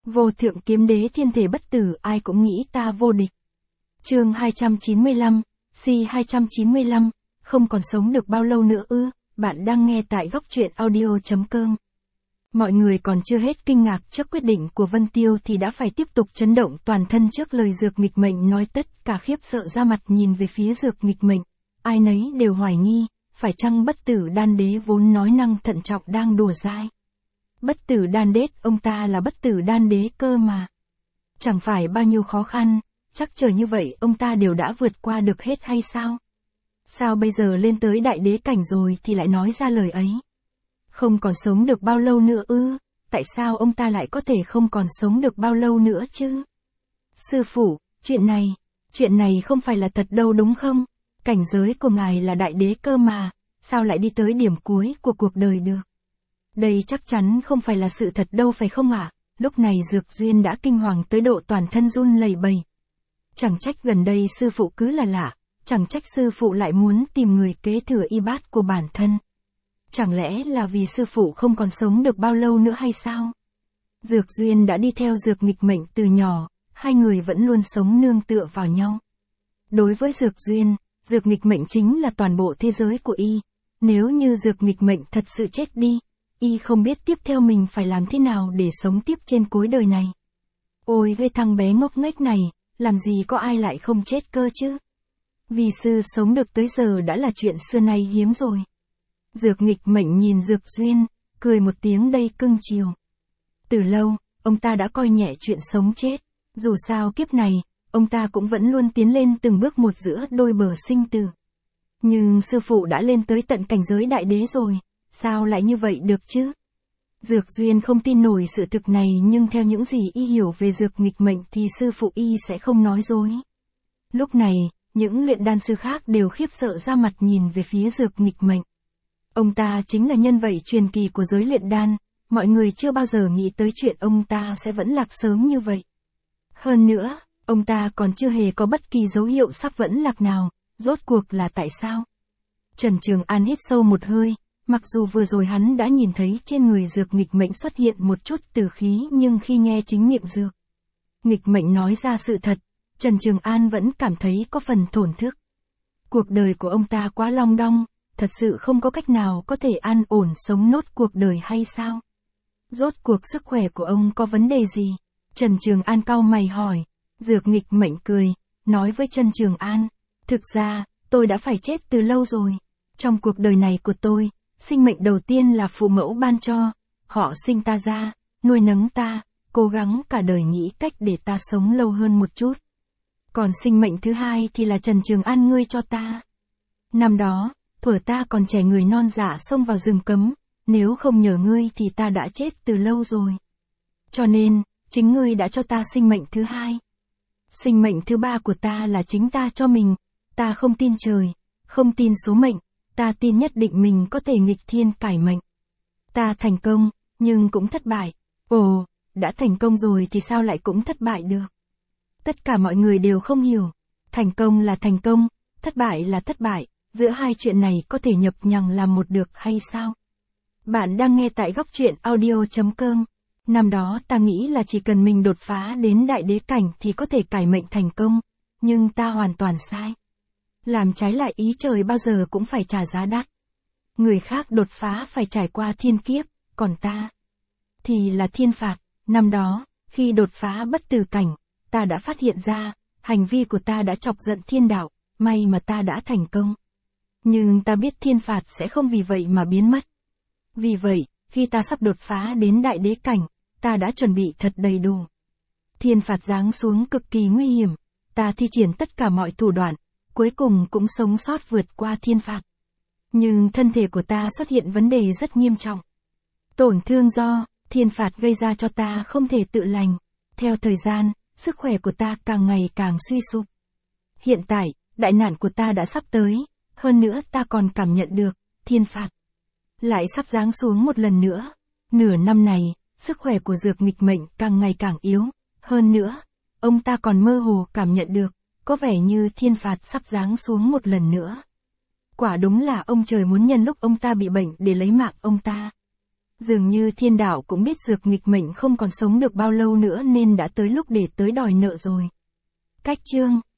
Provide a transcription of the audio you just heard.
Vô thượng kiếm đế thiên thể bất tử, ai cũng nghĩ ta vô địch. Chương 295, Si 295, không còn sống được bao lâu nữa ư? Bạn đang nghe tại góc truyện audio.com. Mọi người còn chưa hết kinh ngạc trước quyết định của Vân Tiêu thì đã phải tiếp tục chấn động toàn thân trước lời Dược Nghịch Mệnh nói, tất cả khiếp sợ ra mặt nhìn về phía Dược Nghịch Mệnh. Ai nấy đều hoài nghi, phải chăng bất tử đan đế vốn nói năng thận trọng đang đùa dai. Bất tử đan đế, ông ta là bất tử đan đế cơ mà. Chẳng phải bao nhiêu khó khăn, chắc chờ như vậy ông ta đều đã vượt qua được hết hay sao? Sao bây giờ lên tới đại đế cảnh rồi thì lại nói ra lời ấy? Không còn sống được bao lâu nữa ư? Tại sao ông ta lại có thể không còn sống được bao lâu nữa chứ? Sư phụ, chuyện này không phải là thật đâu đúng không? Cảnh giới của ngài là đại đế cơ mà, sao lại đi tới điểm cuối của cuộc đời được? Đây chắc chắn không phải là sự thật đâu phải không ạ? Lúc này Dược Duyên đã kinh hoàng tới độ toàn thân run lẩy bẩy. Chẳng trách gần đây sư phụ cứ là lạ, chẳng trách sư phụ lại muốn tìm người kế thừa y bát của bản thân. Chẳng lẽ là vì sư phụ không còn sống được bao lâu nữa hay sao? Dược Duyên đã đi theo Dược Nghịch Mệnh từ nhỏ, hai người vẫn luôn sống nương tựa vào nhau. Đối với Dược Duyên, Dược Nghịch Mệnh chính là toàn bộ thế giới của y. Nếu như Dược Nghịch Mệnh thật sự chết đi, y không biết tiếp theo mình phải làm thế nào để sống tiếp trên cuối đời này. Ôi cái thằng bé ngốc nghếch này, làm gì có ai lại không chết cơ chứ? Vì sư sống được tới giờ đã là chuyện xưa nay hiếm rồi. Dược Nghịch Mệnh nhìn Dược Duyên, cười một tiếng đầy cưng chiều. Từ lâu, ông ta đã coi nhẹ chuyện sống chết. Dù sao kiếp này, ông ta cũng vẫn luôn tiến lên từng bước một giữa đôi bờ sinh tử. Nhưng sư phụ đã lên tới tận cảnh giới đại đế rồi, sao lại như vậy được chứ? Dược Duyên không tin nổi sự thực này, nhưng theo những gì y hiểu về Dược Nghịch Mệnh thì sư phụ y sẽ không nói dối. Lúc này, những luyện đan sư khác đều khiếp sợ ra mặt nhìn về phía Dược Nghịch Mệnh. Ông ta chính là nhân vật truyền kỳ của giới luyện đan, mọi người chưa bao giờ nghĩ tới chuyện ông ta sẽ vẫn lạc sớm như vậy. Hơn nữa, ông ta còn chưa hề có bất kỳ dấu hiệu sắp vẫn lạc nào, rốt cuộc là tại sao? Trần Trường An hít sâu một hơi, mặc dù vừa rồi hắn đã nhìn thấy trên người Dược Nghịch Mệnh xuất hiện một chút tử khí, nhưng khi nghe chính miệng Dược Nghịch Mệnh nói ra sự thật, Trần Trường An vẫn cảm thấy có phần thổn thức. Cuộc đời của ông ta quá long đong, thật sự không có cách nào có thể an ổn sống nốt cuộc đời hay sao? Rốt cuộc sức khỏe của ông có vấn đề gì? Trần Trường An cau mày hỏi. Dược Nghịch Mệnh cười, nói với Trần Trường An, thực ra, tôi đã phải chết từ lâu rồi. Trong cuộc đời này của tôi, sinh mệnh đầu tiên là phụ mẫu ban cho, họ sinh ta ra, nuôi nấng ta, cố gắng cả đời nghĩ cách để ta sống lâu hơn một chút. Còn sinh mệnh thứ hai thì là Trần Trường An ngươi cho ta. Năm đó, thuở ta còn trẻ người non dạ xông vào rừng cấm, nếu không nhờ ngươi thì ta đã chết từ lâu rồi. Cho nên, chính ngươi đã cho ta sinh mệnh thứ hai. Sinh mệnh thứ ba của ta là chính ta cho mình, ta không tin trời, không tin số mệnh, ta tin nhất định mình có thể nghịch thiên cải mệnh. Ta thành công, nhưng cũng thất bại. Ồ, đã thành công rồi thì sao lại cũng thất bại được? Tất cả mọi người đều không hiểu. Thành công là thành công, thất bại là thất bại, giữa hai chuyện này có thể nhập nhằng làm một được hay sao? Bạn đang nghe tại góc truyện audio.com. Năm đó ta nghĩ là chỉ cần mình đột phá đến đại đế cảnh thì có thể cải mệnh thành công, nhưng ta hoàn toàn sai. Làm trái lại ý trời bao giờ cũng phải trả giá đắt. Người khác đột phá phải trải qua thiên kiếp, còn ta thì là thiên phạt. Năm đó, khi đột phá bất tử cảnh, ta đã phát hiện ra, hành vi của ta đã chọc giận thiên đạo, may mà ta đã thành công. Nhưng ta biết thiên phạt sẽ không vì vậy mà biến mất. Vì vậy, khi ta sắp đột phá đến đại đế cảnh, ta đã chuẩn bị thật đầy đủ. Thiên phạt giáng xuống cực kỳ nguy hiểm, ta thi triển tất cả mọi thủ đoạn, cuối cùng cũng sống sót vượt qua thiên phạt. Nhưng thân thể của ta xuất hiện vấn đề rất nghiêm trọng. Tổn thương do thiên phạt gây ra cho ta không thể tự lành. Theo thời gian, sức khỏe của ta càng ngày càng suy sụp. Hiện tại, đại nạn của ta đã sắp tới, hơn nữa ta còn cảm nhận được, thiên phạt lại sắp giáng xuống một lần nữa. Nửa năm này, sức khỏe của Dược Nghịch Mệnh càng ngày càng yếu, hơn nữa, ông ta còn mơ hồ cảm nhận được, có vẻ như thiên phạt sắp giáng xuống một lần nữa. Quả đúng là ông trời muốn nhân lúc ông ta bị bệnh để lấy mạng ông ta. Dường như thiên đạo cũng biết Dược nghịch mệnh không còn sống được bao lâu nữa nên đã tới lúc để tới đòi nợ rồi. Cách chương